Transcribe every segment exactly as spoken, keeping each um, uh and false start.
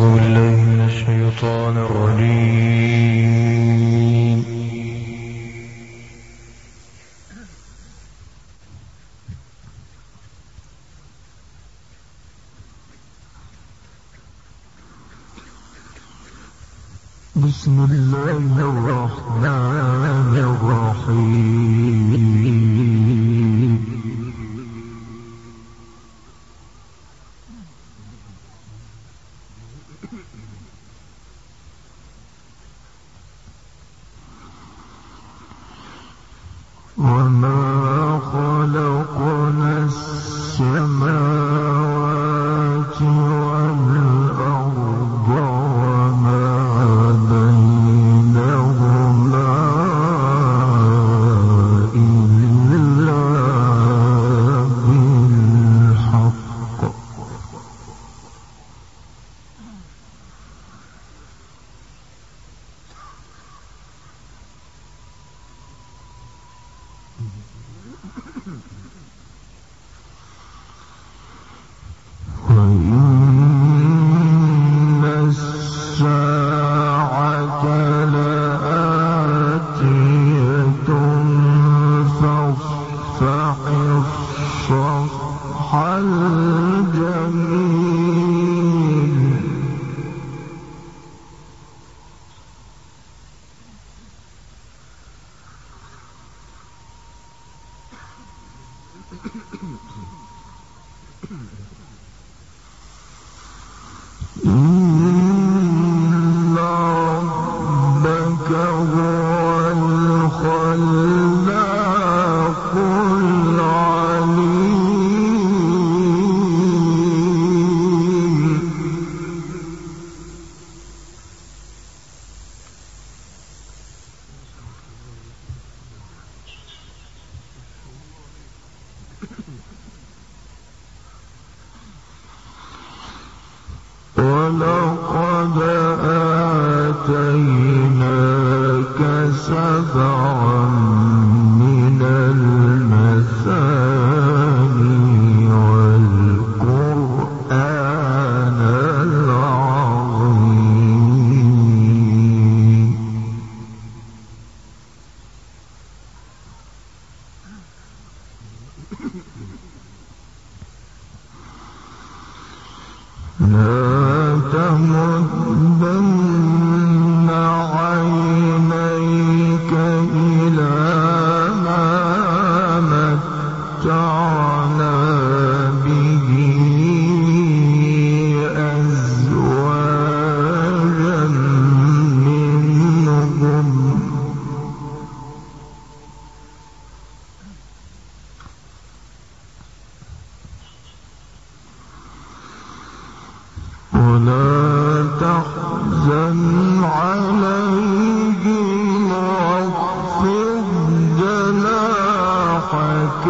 بالله من الشيطان الرجيم. بسم الله الرحمن الرحيم. وما خلقنا السماوات والأرض وما بينهما إلا بالحق وإن الساعة لآتية فاصفح الصفح الجميل. إن ربك هو الخلاق العليم. ولقد آتيناك سبعا من المثاني والقرآن العظيم. لا تمدن عينيك إلى ما متعنا به أزواجا منهم ولا تحزن عليهم واخفض جناحك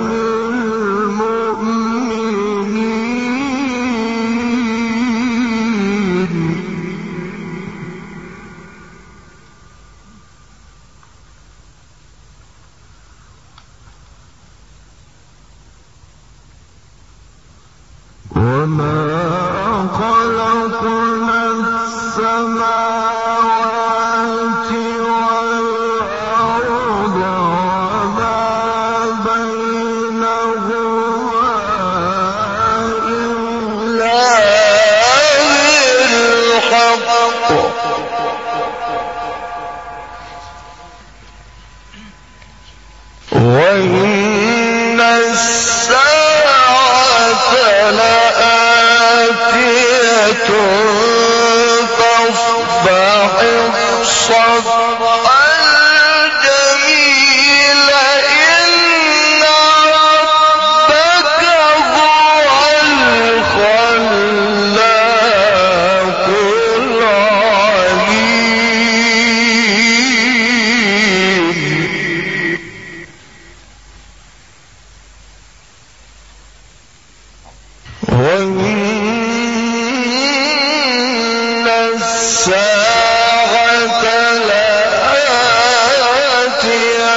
للمؤمنين. وما خلقنا السماوات والأرض وما بينهما إلا بالحق وإن الساعة لآتية فاصفح الصفح الجميل. إن ربك هو الخلاق العليم. وإن الساعة لآتية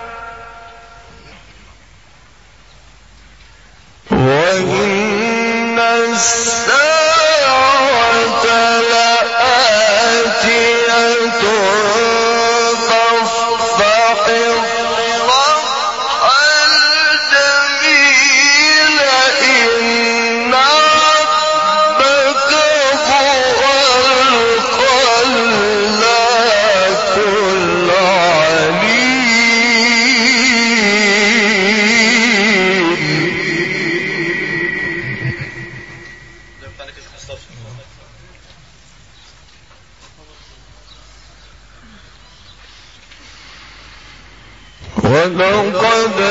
وإن ولقد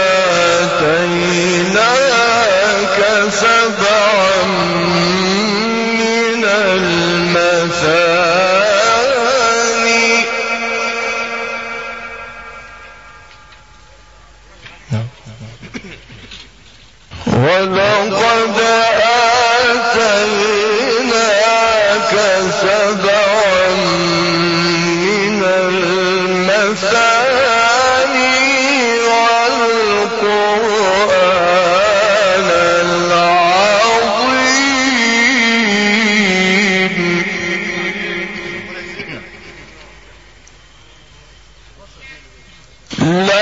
آتيناك سبعا من المثاني ولقد آتيناك سبعا من المثاني والقرآن العظيم لا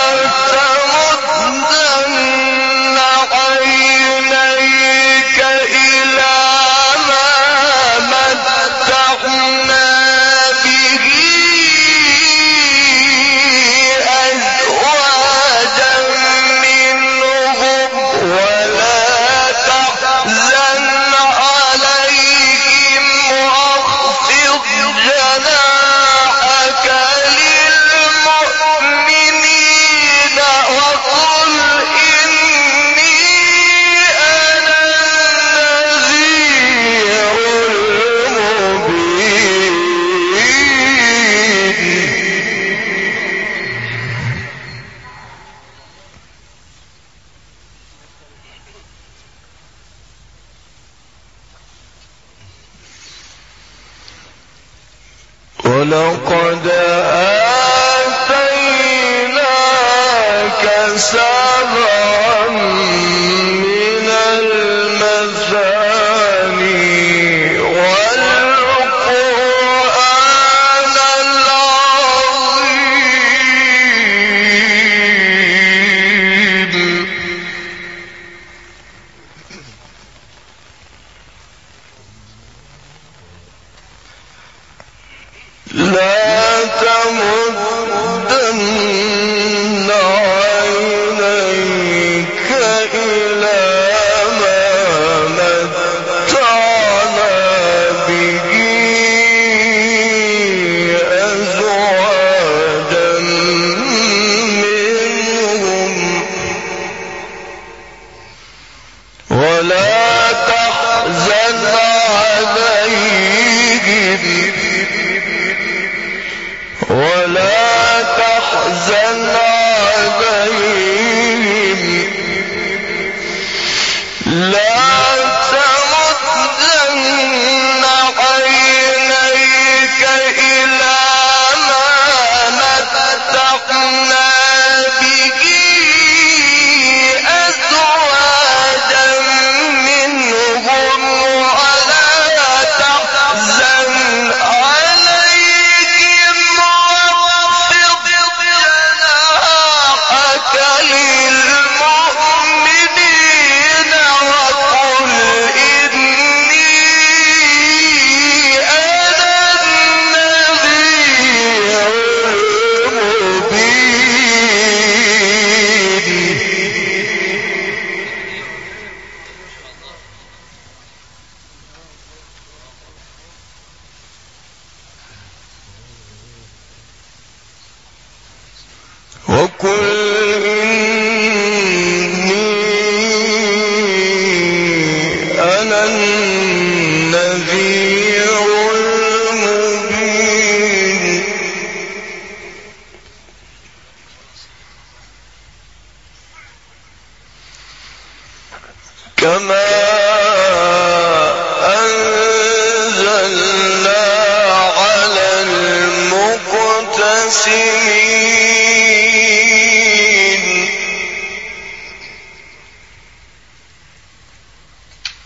تمدن عينيك إلى ما متعنا به أزواجا منهم ولا تحزن عليهم واخفض جناحك للمؤمنين وقل إني أنا النذير المبين ولقد آتيناك سبعا من المثاني والقرآن العظيم لا تمدن عينيك إلى ما متعنا به أزواجا منهم ولا تحزن عليهم ولا تحزن عليهم لا تمدن عينيك إلى ما متعنا به أزواجا منهم ولا تحزن عليهم واخفض جناحك للمؤمنين وقل إني أنا النذير المبين وقل إني أنا النذير المبين كما أنزلنا على المقتسمين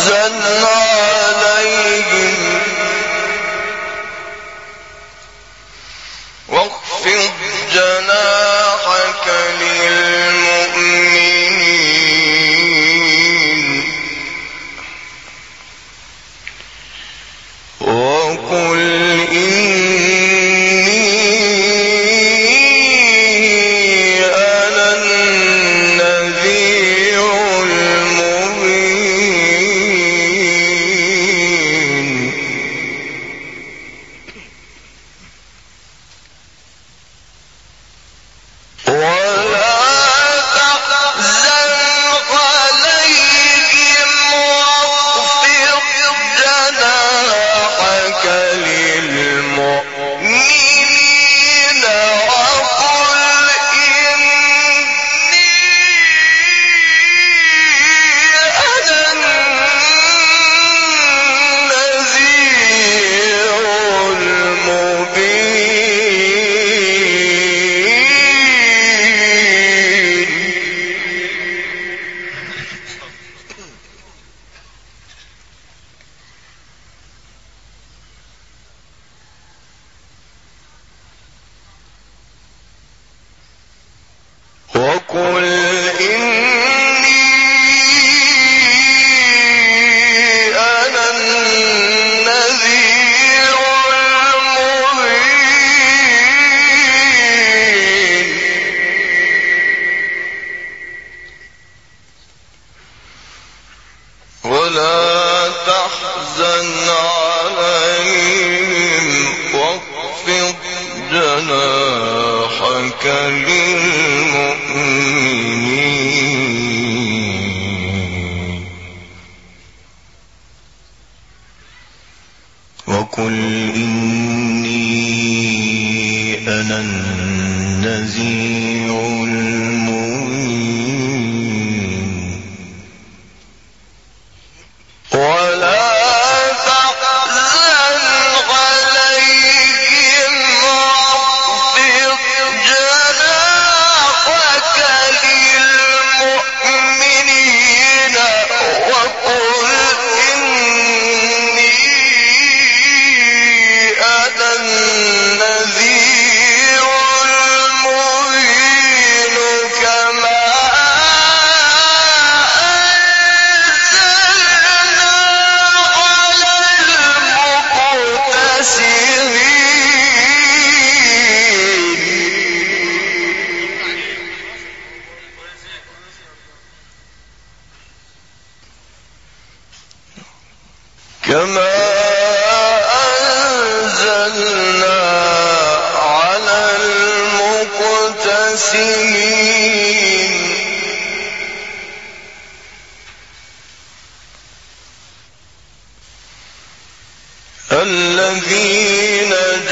الذين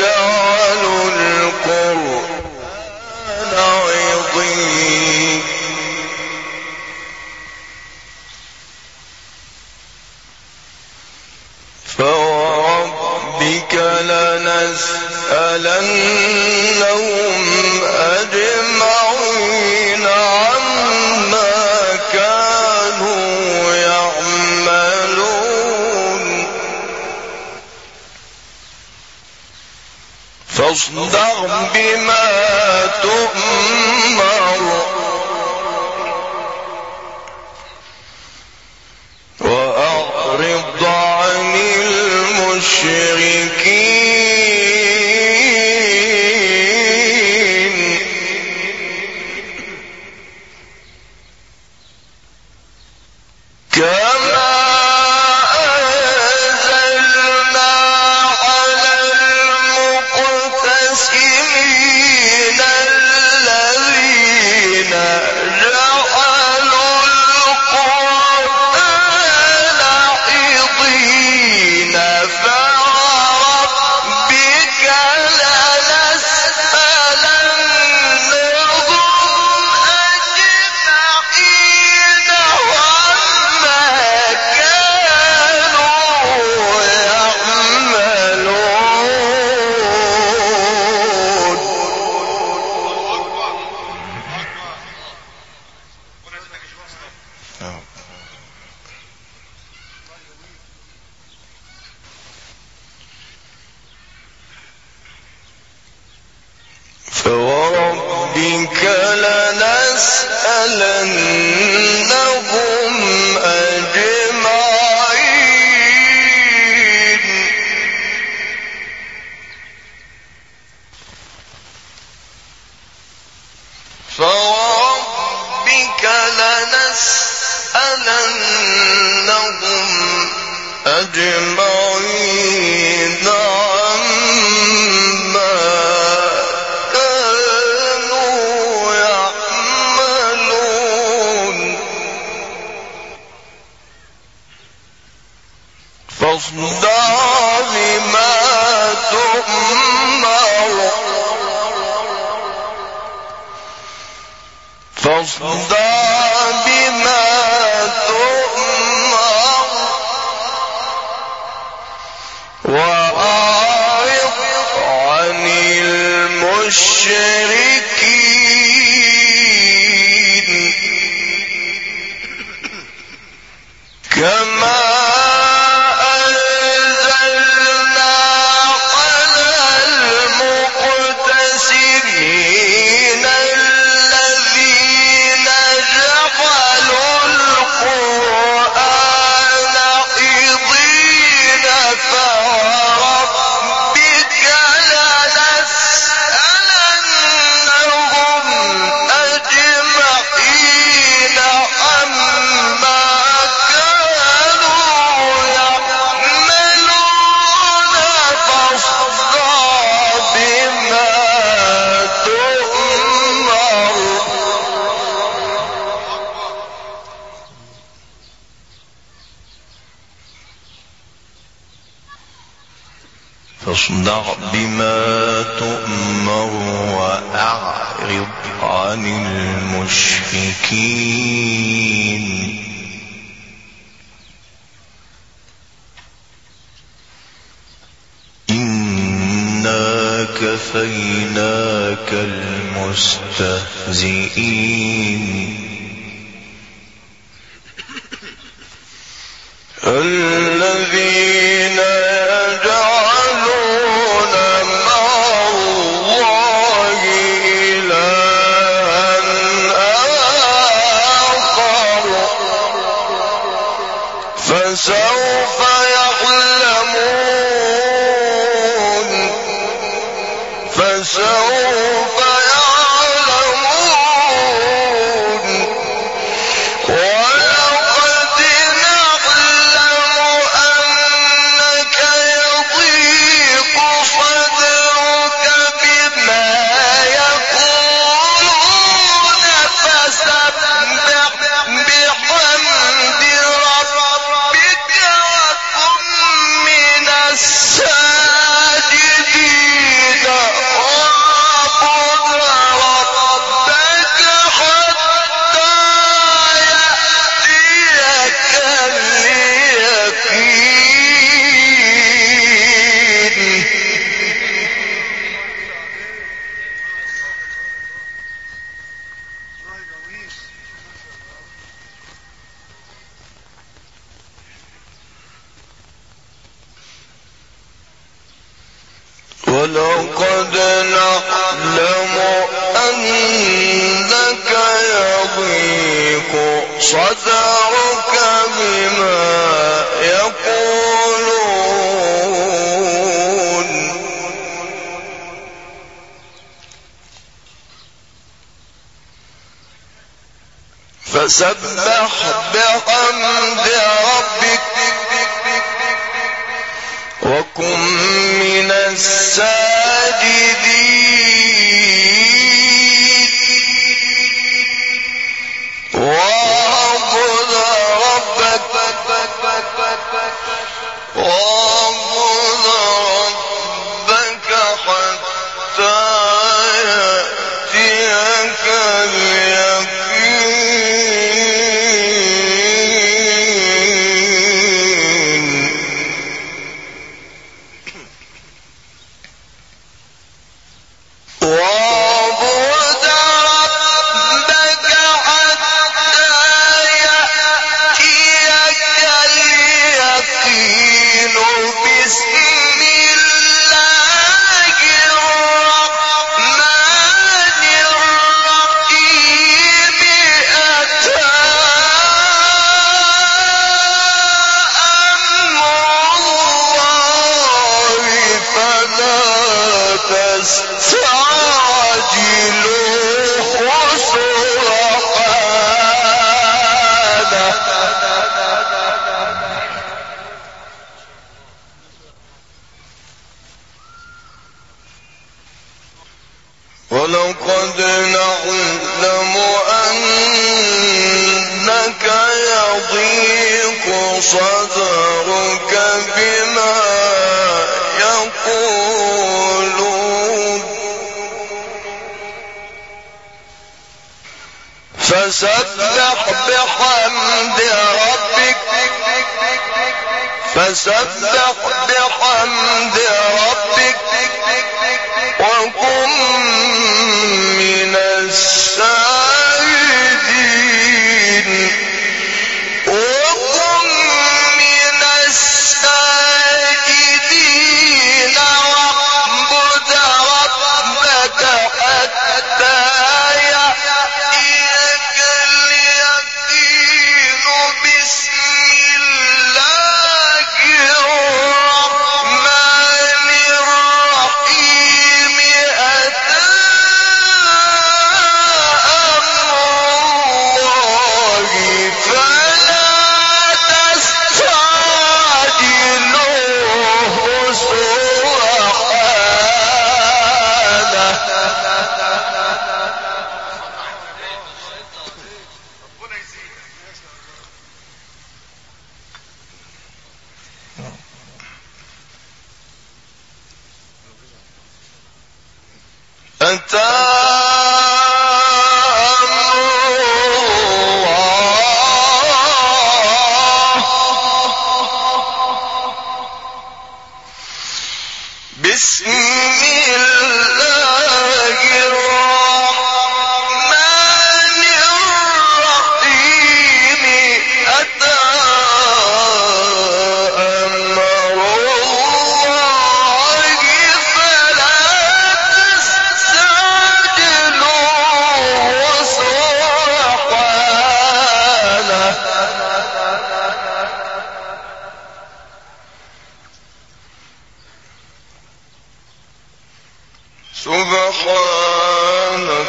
جعلوا القرآن عضين فوربك لنسألنهم أجمعين عما كانوا يعملون فاصدع بما تؤمر وأعرض عن المشركين كما أنزلنا على المقتسمين الذين جعلوا القرآن عضين فوربك لنسألنهم أجمعين عما كانوا يعملون. فوربك لنسألنهم أجمعين فوربك لنسألنهم أجمعين عما كانوا يعملون فاصدع بما تؤمر فاصدع بما تؤمر وأعرض عن المشركين كما أنزلنا على المقتسمين الذين جعلوا القرآن عضين فوربك لنسألنهم أجمعين عما كانوا يعملون فاصدع بما تؤمر فاصدع بما تؤمر وأعرض عن المشركين إنا كفيناك المستهزئين الذين يجعلون مع الله إلها آخر فسوف يعلمون فسوف يعلمون ولقد نعلم أنك يضيق صدرك بما يقولون فسبح بحمد ربك وكن من الساجدين واعبد ربك حتى يأتيك اليقين ولقد نعلم أنك يضيق صدرك بما يقولون فسبح بحمد ربك وكن من الساجدين واعبد ربك واعبد ربك حتى يأتيك اليقين يضيق صدرك بما يقولون فسبح بحمد ربك فسبح بحمد ربك وكن من الساجدين وكن من الساجدين واعبد ربك حتى يأتيك اليقين بسم الله الرحمن الرحيم أتى أمر الله فلا تستعجلوه أتى بسم الله الرحمن الرحيم أتى أمر الله فلا تستعجلوه سبحانه سبحانه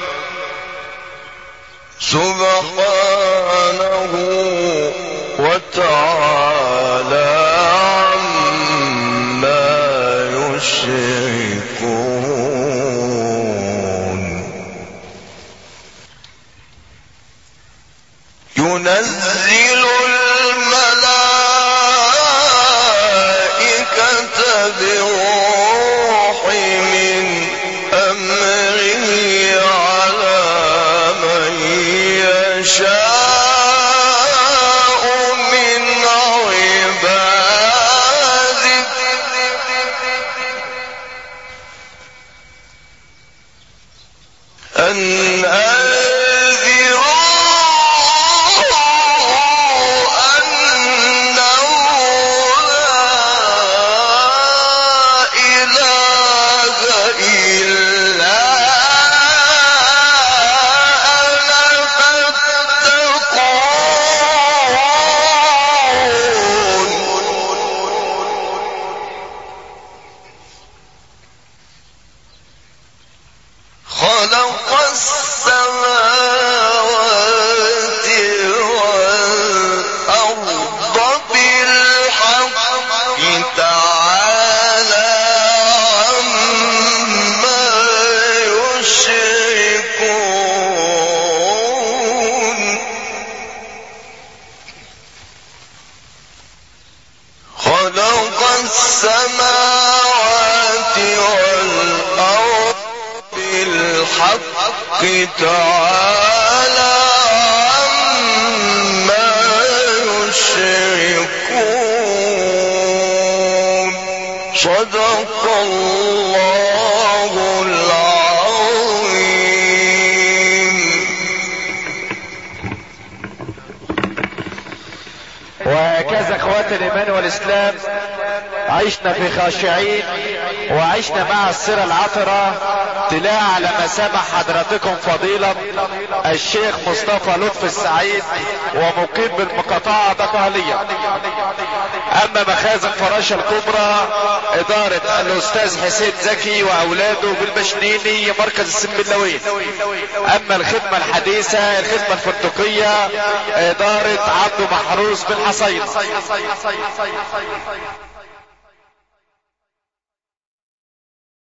سبحانه وتعالى عما يشركون ينزل الملائكة بالروح من أمره على من يشاء من عباده أن أنذروا أنه لا إله إلا أنا فاتقون خلق السماوات والأرض بالحق تعالى عما يشركون خلق السماوات والأرض بالحق تعالى عما يشركون صدق الله العظيم. وهكذا اخوات الايمان والاسلام عشنا في خاشعين وعشنا مع السيرة العطرة تلاقي على مسامع حضراتكم فضيلة الشيخ مصطفى لطفي السعيد ومقيم بالمقاطعة دقهلية. اما مخازن فراشة الكبرى ادارة الاستاذ حسين زكي واولاده بالبشنيني مركز السنبلاوين. اما الخدمة الحديثة الخدمة الفندقية ادارة عبده محروس بالحصين.